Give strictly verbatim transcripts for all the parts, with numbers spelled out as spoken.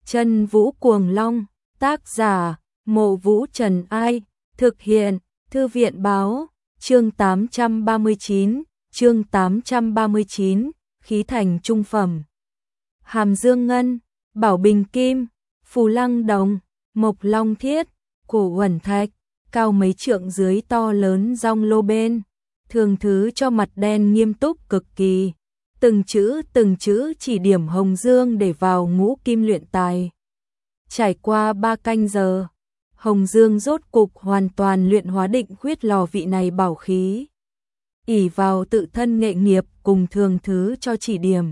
Chân Vũ Cuồng Long, tác giả, Mộ Vũ Trần Ai, thực hiện, Thư viện Báo, chương tám trăm ba mươi chín, chương tám trăm ba mươi chín, khí thành trung phẩm. Hàm Dương Ngân, Bảo Bình Kim, Phù Lăng Đồng, Mộc Long Thiết, Cổ Uẩn Thạch, cao mấy trượng dưới to lớn rong lô bên, thường thứ cho mặt đen nghiêm túc cực kỳ. Từng chữ từng chữ chỉ điểm Hồng Dương để vào ngũ kim luyện tài. Trải qua ba canh giờ, Hồng Dương rốt cục hoàn toàn luyện hóa định khuyết lò vị này bảo khí. Ỷ vào tự thân nghệ nghiệp cùng thường thứ cho chỉ điểm.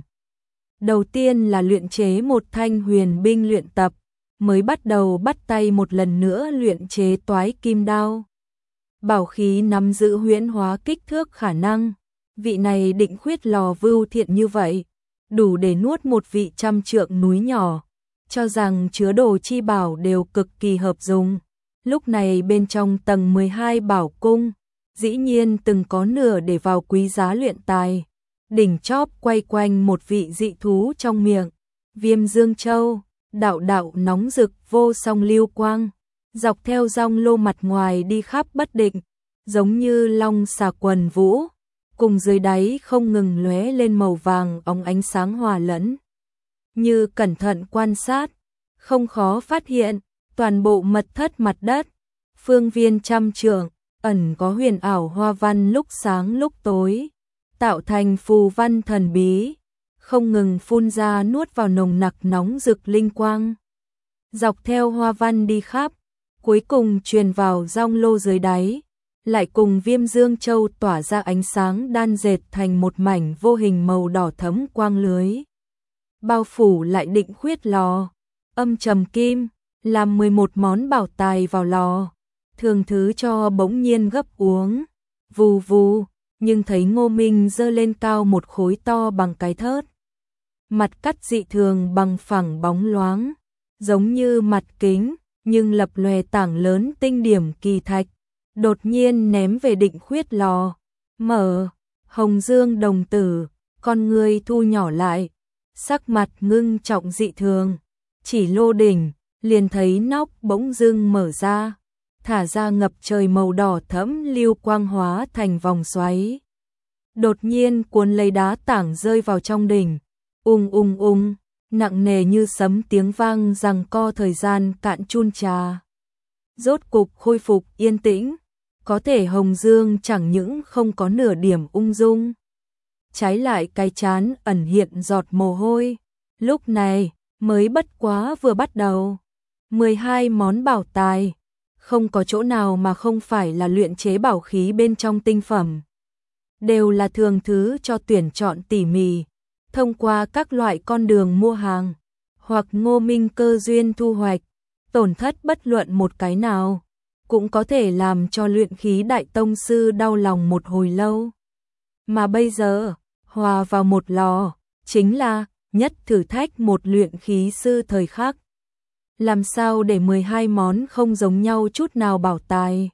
Đầu tiên là luyện chế một thanh huyền binh luyện tập, mới bắt đầu bắt tay một lần nữa luyện chế toái kim đao. Bảo khí nắm giữ huyễn hóa kích thước khả năng. Vị này định khuyết lò vưu thiện như vậy, đủ để nuốt một vị trăm trượng núi nhỏ, cho rằng chứa đồ chi bảo đều cực kỳ hợp dùng. Lúc này bên trong tầng mười hai bảo cung, dĩ nhiên từng có nửa để vào quý giá luyện tài. Đỉnh chóp quay quanh một vị dị thú trong miệng, Viêm Dương Châu, đạo đạo nóng rực vô song lưu quang, dọc theo rong lô mặt ngoài đi khắp bất định, giống như long xà quần vũ. Cùng dưới đáy không ngừng lóe lên màu vàng óng ánh sáng hòa lẫn. Như cẩn thận quan sát, không khó phát hiện, toàn bộ mật thất mặt đất, phương viên trăm trượng, ẩn có huyền ảo hoa văn lúc sáng lúc tối, tạo thành phù văn thần bí, không ngừng phun ra nuốt vào nồng nặc nóng rực linh quang. Dọc theo hoa văn đi khắp, cuối cùng truyền vào rong lô dưới đáy. Lại cùng Viêm Dương Châu tỏa ra ánh sáng đan dệt thành một mảnh vô hình màu đỏ thẫm quang lưới. Bao phủ lại định khuyết lò, âm trầm kim, làm mười một món bảo tài vào lò, thường thứ cho bỗng nhiên gấp uống, vù vù, nhưng thấy Ngô Minh giơ lên cao một khối to bằng cái thớt. Mặt cắt dị thường bằng phẳng bóng loáng, giống như mặt kính, nhưng lập lòe tảng lớn tinh điểm kỳ thạch. Đột nhiên ném về định khuyết lò, mở, Hồng Dương đồng tử, con người thu nhỏ lại, sắc mặt ngưng trọng dị thường, chỉ lô đỉnh, liền thấy nóc bỗng dưng mở ra, thả ra ngập trời màu đỏ thẫm lưu quang hóa thành vòng xoáy. Đột nhiên cuốn lấy đá tảng rơi vào trong đỉnh, ung ung ung, nặng nề như sấm tiếng vang giằng co thời gian cạn chun trà. Rốt cục khôi phục yên tĩnh. Có thể Hồng Dương chẳng những không có nửa điểm ung dung, trái lại cái trán ẩn hiện giọt mồ hôi. Lúc này mới bất quá vừa bắt đầu, mười hai món bảo tài, không có chỗ nào mà không phải là luyện chế bảo khí bên trong tinh phẩm, đều là thường thứ cho tuyển chọn tỉ mỉ, thông qua các loại con đường mua hàng, hoặc Ngô Minh cơ duyên thu hoạch, tổn thất bất luận một cái nào. Cũng có thể làm cho luyện khí đại tông sư đau lòng một hồi lâu. Mà bây giờ, hòa vào một lò, chính là nhất thử thách một luyện khí sư thời khắc. Làm sao để mười hai món không giống nhau chút nào bảo tài.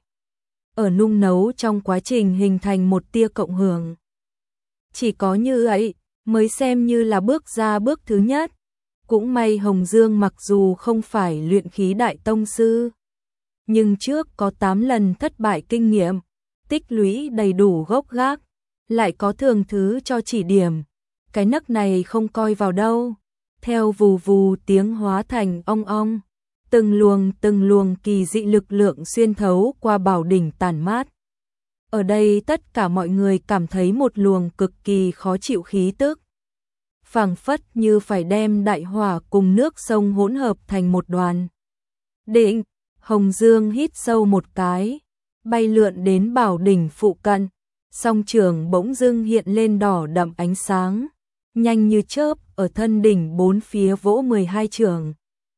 Ở nung nấu trong quá trình hình thành một tia cộng hưởng. Chỉ có như ấy, mới xem như là bước ra bước thứ nhất. Cũng may Hồng Dương mặc dù không phải luyện khí đại tông sư, nhưng trước có tám lần thất bại kinh nghiệm, tích lũy đầy đủ gốc gác, lại có thường thứ cho chỉ điểm, cái nấc này không coi vào đâu. Theo vù vù tiếng hóa thành ong ong, từng luồng từng luồng kỳ dị lực lượng xuyên thấu qua bảo đỉnh tản mát. Ở đây tất cả mọi người cảm thấy một luồng cực kỳ khó chịu khí tức, phảng phất như phải đem đại hỏa cùng nước sông hỗn hợp thành một đoàn. Định Hồng Dương hít sâu một cái, bay lượn đến bảo đỉnh phụ cận, song trường bỗng dưng hiện lên đỏ đậm ánh sáng, nhanh như chớp ở thân đỉnh bốn phía vỗ mười hai trường.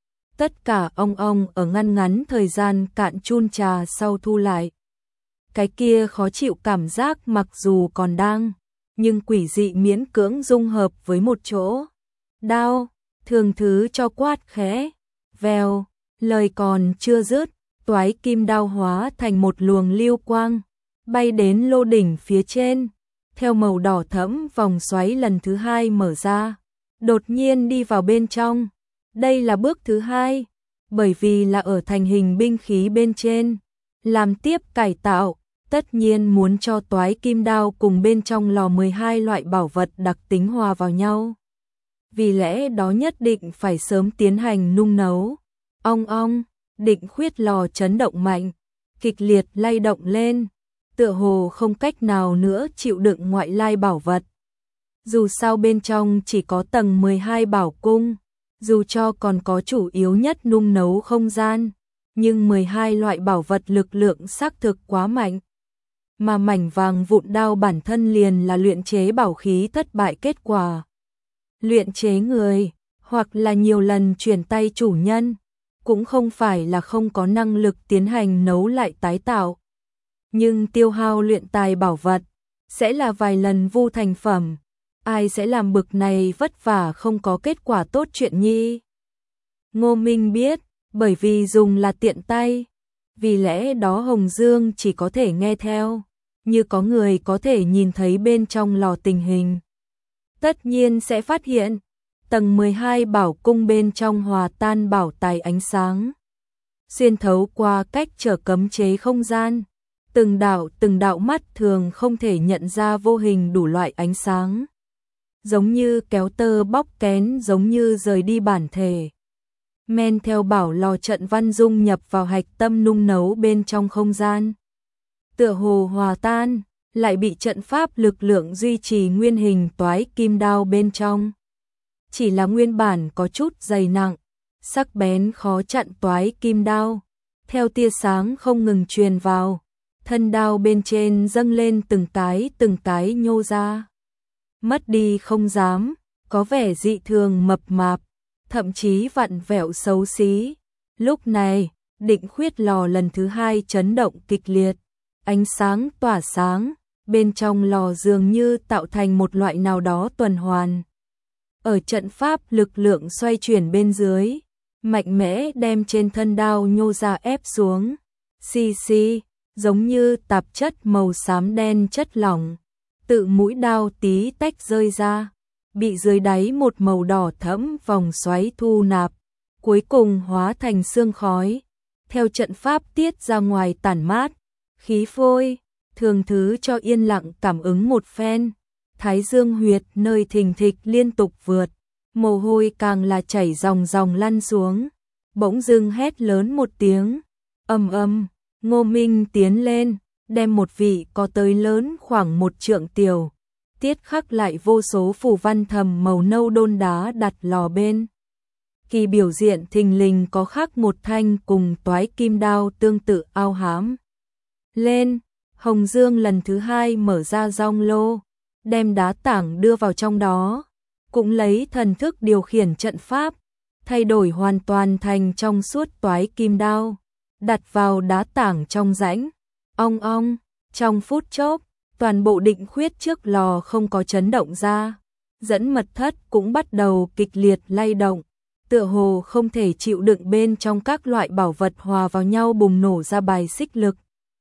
Tất cả ong ong ở ngăn ngắn thời gian cạn chun trà sau thu lại. Cái kia khó chịu cảm giác mặc dù còn đang, nhưng quỷ dị miễn cưỡng dung hợp với một chỗ. Đao, thường thứ cho quát khẽ, vèo. Lời còn chưa dứt, toái kim đao hóa thành một luồng lưu quang, bay đến lô đỉnh phía trên, theo màu đỏ thẫm vòng xoáy lần thứ hai mở ra, đột nhiên đi vào bên trong, Đây là bước thứ hai, bởi vì là ở thành hình binh khí bên trên, làm tiếp cải tạo, tất nhiên muốn cho toái kim đao cùng bên trong lò mười hai loại bảo vật đặc tính hòa vào nhau. Vì lẽ đó nhất định phải sớm tiến hành nung nấu. Ong ong, Định Khuyết lò chấn động mạnh, kịch liệt lay động lên, tựa hồ không cách nào nữa chịu đựng ngoại lai bảo vật. Dù sao bên trong chỉ có tầng mười hai bảo cung, dù cho còn có chủ yếu nhất nung nấu không gian, nhưng mười hai loại bảo vật lực lượng xác thực quá mạnh. Mà mảnh vàng vụn đao bản thân liền là luyện chế bảo khí thất bại kết quả. Luyện chế người, hoặc là nhiều lần chuyển tay chủ nhân, cũng không phải là không có năng lực tiến hành nấu lại tái tạo. Nhưng tiêu hao luyện tài bảo vật, sẽ là vài lần vu thành phẩm. Ai sẽ làm bực này vất vả không có kết quả tốt chuyện nhi? Ngô Minh biết, bởi vì dùng là tiện tay, vì lẽ đó Hồng Dương chỉ có thể nghe theo, như có người có thể nhìn thấy bên trong lò tình hình. Tất nhiên sẽ phát hiện, tầng mười hai bảo cung bên trong hòa tan bảo tài ánh sáng. Xuyên thấu qua cách trở cấm chế không gian, từng đạo từng đạo mắt thường không thể nhận ra vô hình đủ loại ánh sáng. Giống như kéo tơ bóc kén, giống như rời đi bản thể. Men theo bảo lò trận văn dung nhập vào hạch tâm nung nấu bên trong không gian. Tựa hồ hòa tan, lại bị trận pháp lực lượng duy trì nguyên hình toái kim đao bên trong. Chỉ là nguyên bản có chút dày nặng, sắc bén khó chặn toái kim đao. Theo tia sáng không ngừng truyền vào, thân đao bên trên dâng lên từng cái từng cái nhô ra. Mất đi không dám, có vẻ dị thường mập mạp, thậm chí vặn vẹo xấu xí. Lúc này, Định Khuyết lò lần thứ hai chấn động kịch liệt, ánh sáng tỏa sáng, bên trong lò dường như tạo thành một loại nào đó tuần hoàn. Ở trận pháp lực lượng xoay chuyển bên dưới, mạnh mẽ đem trên thân đao nhô ra ép xuống. Xì xì, giống như tạp chất màu xám đen chất lỏng, tự mũi đao tí tách rơi ra, bị dưới đáy một màu đỏ thẫm vòng xoáy thu nạp, cuối cùng hóa thành sương khói, theo trận pháp tiết ra ngoài tản mát. Khí phôi, thường thứ cho yên lặng cảm ứng một phen, thái dương huyệt nơi thình thịch liên tục vượt, mồ hôi càng là chảy ròng ròng lăn xuống, bỗng dưng hét lớn một tiếng, ầm ầm. Ngô Minh tiến lên, đem một vị có tới lớn khoảng một trượng tiểu, tiết khắc lại vô số phù văn thầm màu nâu đôn đá đặt lò bên. Kỳ biểu diện thình lình có khắc một thanh cùng toái kim đao tương tự ao hám. Lên, Hồng Dương lần thứ hai mở ra rong lô, đem đá tảng đưa vào trong đó, cũng lấy thần thức điều khiển trận pháp, thay đổi hoàn toàn thành trong suốt toái kim đao, đặt vào đá tảng trong rãnh. Ong ong, trong phút chốc, toàn bộ Định Khuyết trước lò không có chấn động ra, dẫn mật thất cũng bắt đầu kịch liệt lay động, tựa hồ không thể chịu đựng bên trong các loại bảo vật hòa vào nhau bùng nổ ra bài xích lực.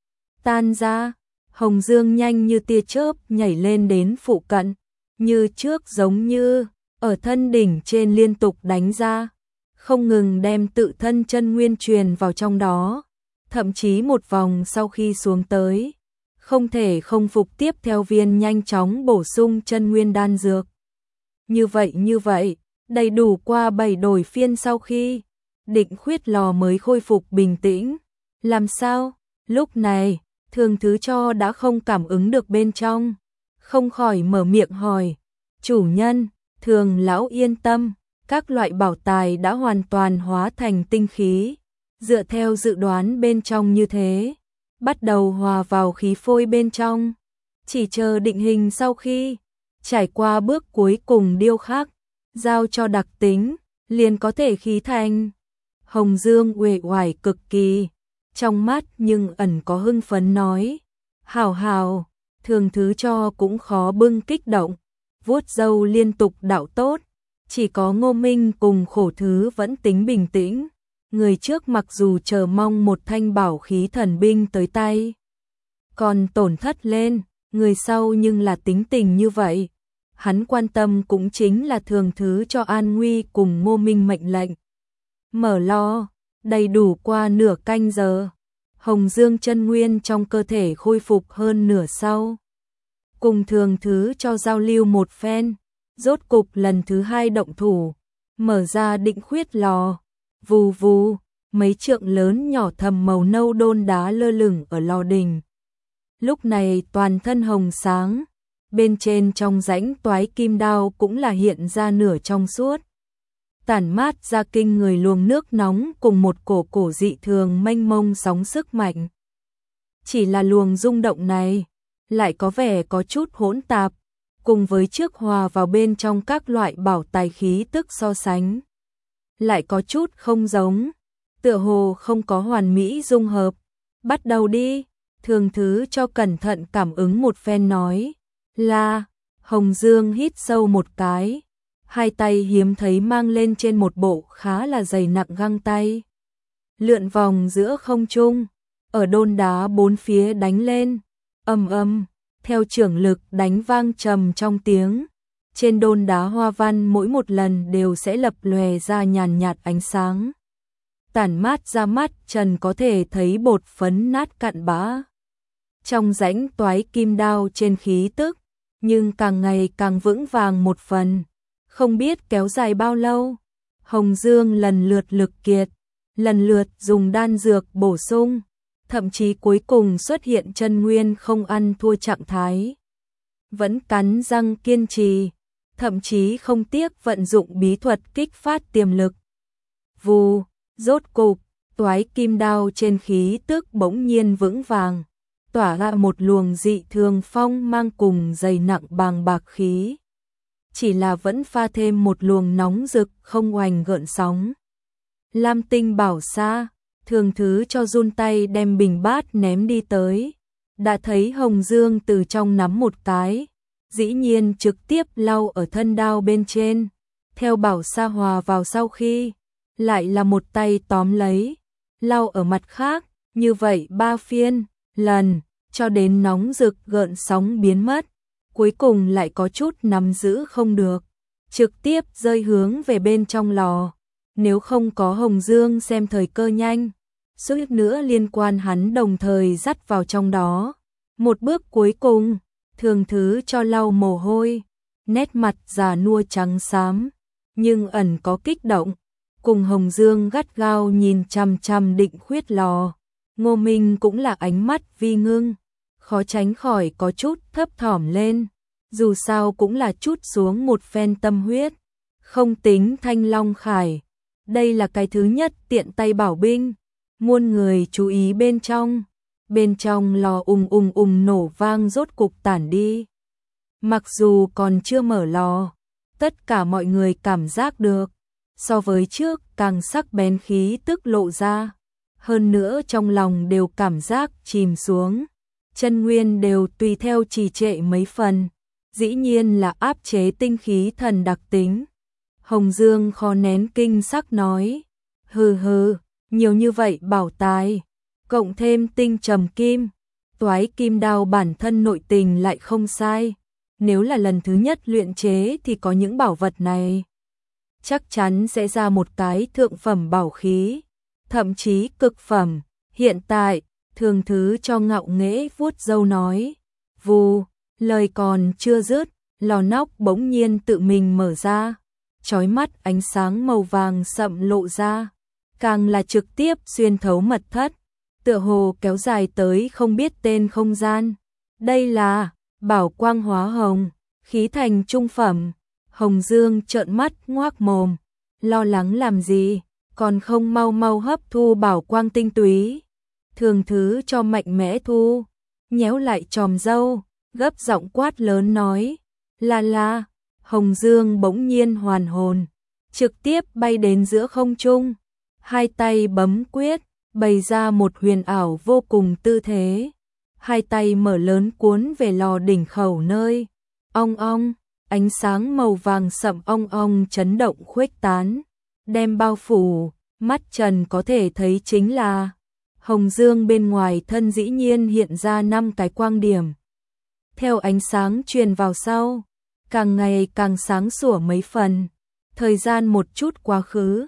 Tan ra, Hồng Dương nhanh như tia chớp nhảy lên đến phụ cận, như trước giống như ở thân đỉnh trên liên tục đánh ra, không ngừng đem tự thân chân nguyên truyền vào trong đó, thậm chí một vòng sau khi xuống tới, không thể không phục tiếp theo viên nhanh chóng bổ sung chân nguyên đan dược. Như vậy như vậy, đầy đủ qua bảy đổi phiên sau khi Định Khuyết lò mới khôi phục bình tĩnh. Làm sao? Lúc này, Thường Thứ Cho đã không cảm ứng được bên trong, không khỏi mở miệng hỏi, chủ nhân, Thường lão yên tâm, các loại bảo tài đã hoàn toàn hóa thành tinh khí, dựa theo dự đoán bên trong như thế, bắt đầu hòa vào khí phôi bên trong, chỉ chờ định hình sau khi trải qua bước cuối cùng điêu khắc, giao cho đặc tính, liền có thể khí thành. Hồng Dương uể oải cực kỳ, trong mắt nhưng ẩn có hưng phấn nói, hảo hảo. Thường Thứ Cho cũng khó bưng kích động, vuốt râu liên tục đạo tốt, chỉ có Ngô Minh cùng Khổ Thứ vẫn tính bình tĩnh. Người trước mặc dù chờ mong một thanh bảo khí thần binh tới tay, còn tổn thất lên, người sau nhưng là tính tình như vậy. Hắn quan tâm cũng chính là Thường Thứ Cho an nguy cùng Ngô Minh mệnh lệnh. Mở lò, đầy đủ qua nửa canh giờ. Hồng Dương chân nguyên trong cơ thể khôi phục hơn nửa sau. Cùng Thường Thứ cho giao lưu một phen, rốt cục lần thứ hai động thủ, mở ra định khuyết lò. Vù vù, mấy trượng lớn nhỏ thầm màu nâu đôn đá lơ lửng ở lò đình. Lúc này toàn thân hồng sáng, bên trên trong rãnh toái kim đao cũng là hiện ra nửa trong suốt. Tản mát ra kinh người luồng nước nóng cùng một cổ cổ dị thường mênh mông sóng sức mạnh. Chỉ là luồng rung động này, lại có vẻ có chút hỗn tạp, cùng với trước hòa vào bên trong các loại bảo tài khí tức so sánh. Lại có chút không giống, tựa hồ không có hoàn mỹ dung hợp. Bắt đầu đi, Thường Thứ cho cẩn thận cảm ứng một phen nói. Là, Hồng Dương hít sâu một cái, hai tay hiếm thấy mang lên trên một bộ khá là dày nặng găng tay. Lượn vòng giữa không trung, ở đôn đá bốn phía đánh lên, ầm ầm, theo chưởng lực đánh vang trầm trong tiếng. Trên đôn đá hoa văn mỗi một lần đều sẽ lập lòe ra nhàn nhạt ánh sáng. Tản mát ra mắt trần có thể thấy bột phấn nát cặn bã. Trong rãnh toái kim đao trên khí tức, nhưng càng ngày càng vững vàng một phần. Không biết kéo dài bao lâu, Hồng Dương lần lượt lực kiệt, lần lượt dùng đan dược bổ sung, thậm chí cuối cùng xuất hiện chân nguyên không ăn thua trạng thái. Vẫn cắn răng kiên trì, thậm chí không tiếc vận dụng bí thuật kích phát tiềm lực. Vù, rốt cục, toái kim đao trên khí tức bỗng nhiên vững vàng, tỏa ra một luồng dị thường phong mang cùng dày nặng bàng bạc khí. Chỉ là vẫn pha thêm một luồng nóng rực không oành gợn sóng. Lam tinh bảo xa, Thường Thứ cho run tay đem bình bát ném đi tới. Đã thấy Hồng Dương từ trong nắm một cái, dĩ nhiên trực tiếp lau ở thân đao bên trên. Theo bảo xa hòa vào sau khi, lại là một tay tóm lấy, lau ở mặt khác, như vậy ba phiên, lần, cho đến nóng rực gợn sóng biến mất. Cuối cùng lại có chút nắm giữ không được, trực tiếp rơi hướng về bên trong lò. Nếu không có Hồng Dương xem thời cơ nhanh, suýt nữa liên quan hắn đồng thời dắt vào trong đó. Một bước cuối cùng, Thường Thứ cho lau mồ hôi, nét mặt già nua trắng xám, nhưng ẩn có kích động, cùng Hồng Dương gắt gao nhìn chằm chằm định khuyết lò. Ngô Minh cũng là ánh mắt vi ngưng, khó tránh khỏi có chút thấp thỏm lên, dù sao cũng là chút xuống một phen tâm huyết. Không tính Thanh Long Khải, đây là cái thứ nhất tiện tay bảo binh, muôn người chú ý bên trong. Bên trong lò ùng ùng ùng nổ vang rốt cục tản đi. Mặc dù còn chưa mở lò, tất cả mọi người cảm giác được, so với trước càng sắc bén khí tức lộ ra. Hơn nữa trong lòng đều cảm giác chìm xuống, chân nguyên đều tùy theo trì trệ mấy phần, dĩ nhiên là áp chế tinh khí thần đặc tính. Hồng Dương khó nén kinh sắc nói, hừ hừ, nhiều như vậy bảo tài, cộng thêm tinh trầm kim, toái kim đao bản thân nội tình lại không sai, nếu là lần thứ nhất luyện chế thì có những bảo vật này, chắc chắn sẽ ra một cái thượng phẩm bảo khí, thậm chí cực phẩm. Hiện tại, Thường Thứ cho ngạo nghễ vuốt râu nói, vù, lời còn chưa dứt, lò nóc bỗng nhiên tự mình mở ra, chói mắt ánh sáng màu vàng sậm lộ ra, càng là trực tiếp xuyên thấu mật thất, tựa hồ kéo dài tới không biết tên không gian. Đây là bảo quang hóa hồng, khí thành trung phẩm. Hồng Dương trợn mắt ngoác mồm, lo lắng làm gì, còn không mau mau hấp thu bảo quang tinh túy. Thường Thứ cho mạnh mẽ thu, nhéo lại chòm râu, gấp giọng quát lớn nói, là là. Hồng Dương bỗng nhiên hoàn hồn, trực tiếp bay đến giữa không trung, hai tay bấm quyết, bày ra một huyền ảo vô cùng tư thế, hai tay mở lớn cuốn về lò đỉnh khẩu nơi, ong ong, ánh sáng màu vàng sậm ong ong chấn động khuếch tán, đem bao phủ, mắt trần có thể thấy chính là Hồng Dương bên ngoài thân dĩ nhiên hiện ra năm cái quang điểm. Theo ánh sáng truyền vào sau, càng ngày càng sáng sủa mấy phần, thời gian một chút quá khứ,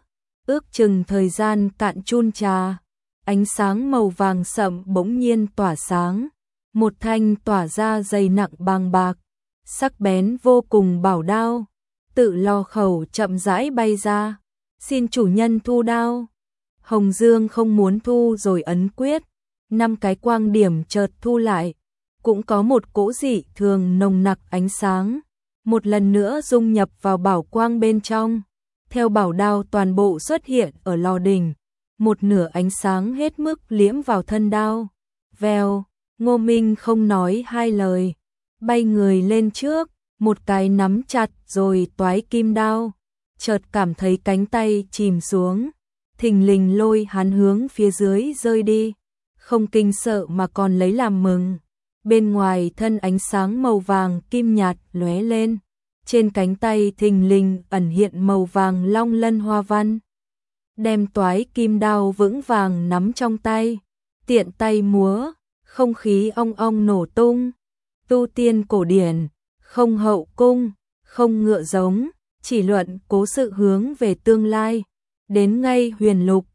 ước chừng thời gian cạn chun trà, ánh sáng màu vàng sậm bỗng nhiên tỏa sáng, một thanh tỏa ra dày nặng bằng bạc, sắc bén vô cùng bảo đao, tự lo khẩu chậm rãi bay ra, xin chủ nhân thu đao. Hồng Dương không muốn thu rồi ấn quyết, năm cái quang điểm chợt thu lại, cũng có một cỗ dị thường nồng nặc ánh sáng, một lần nữa dung nhập vào bảo quang bên trong, theo bảo đao toàn bộ xuất hiện ở lò đỉnh, một nửa ánh sáng hết mức liễm vào thân đao. Vèo, Ngô Minh không nói hai lời, bay người lên trước, một cái nắm chặt rồi toái kim đao, chợt cảm thấy cánh tay chìm xuống, thình lình lôi hắn hướng phía dưới rơi đi, không kinh sợ mà còn lấy làm mừng. Bên ngoài thân ánh sáng màu vàng kim nhạt lóe lên, trên cánh tay thình lình ẩn hiện màu vàng long lân hoa văn. Đem toái kim đao vững vàng nắm trong tay, tiện tay múa, không khí ong ong nổ tung. Tu tiên cổ điển, không hậu cung, không ngựa giống, chỉ luận cố sự hướng về tương lai, đến ngay huyền lục,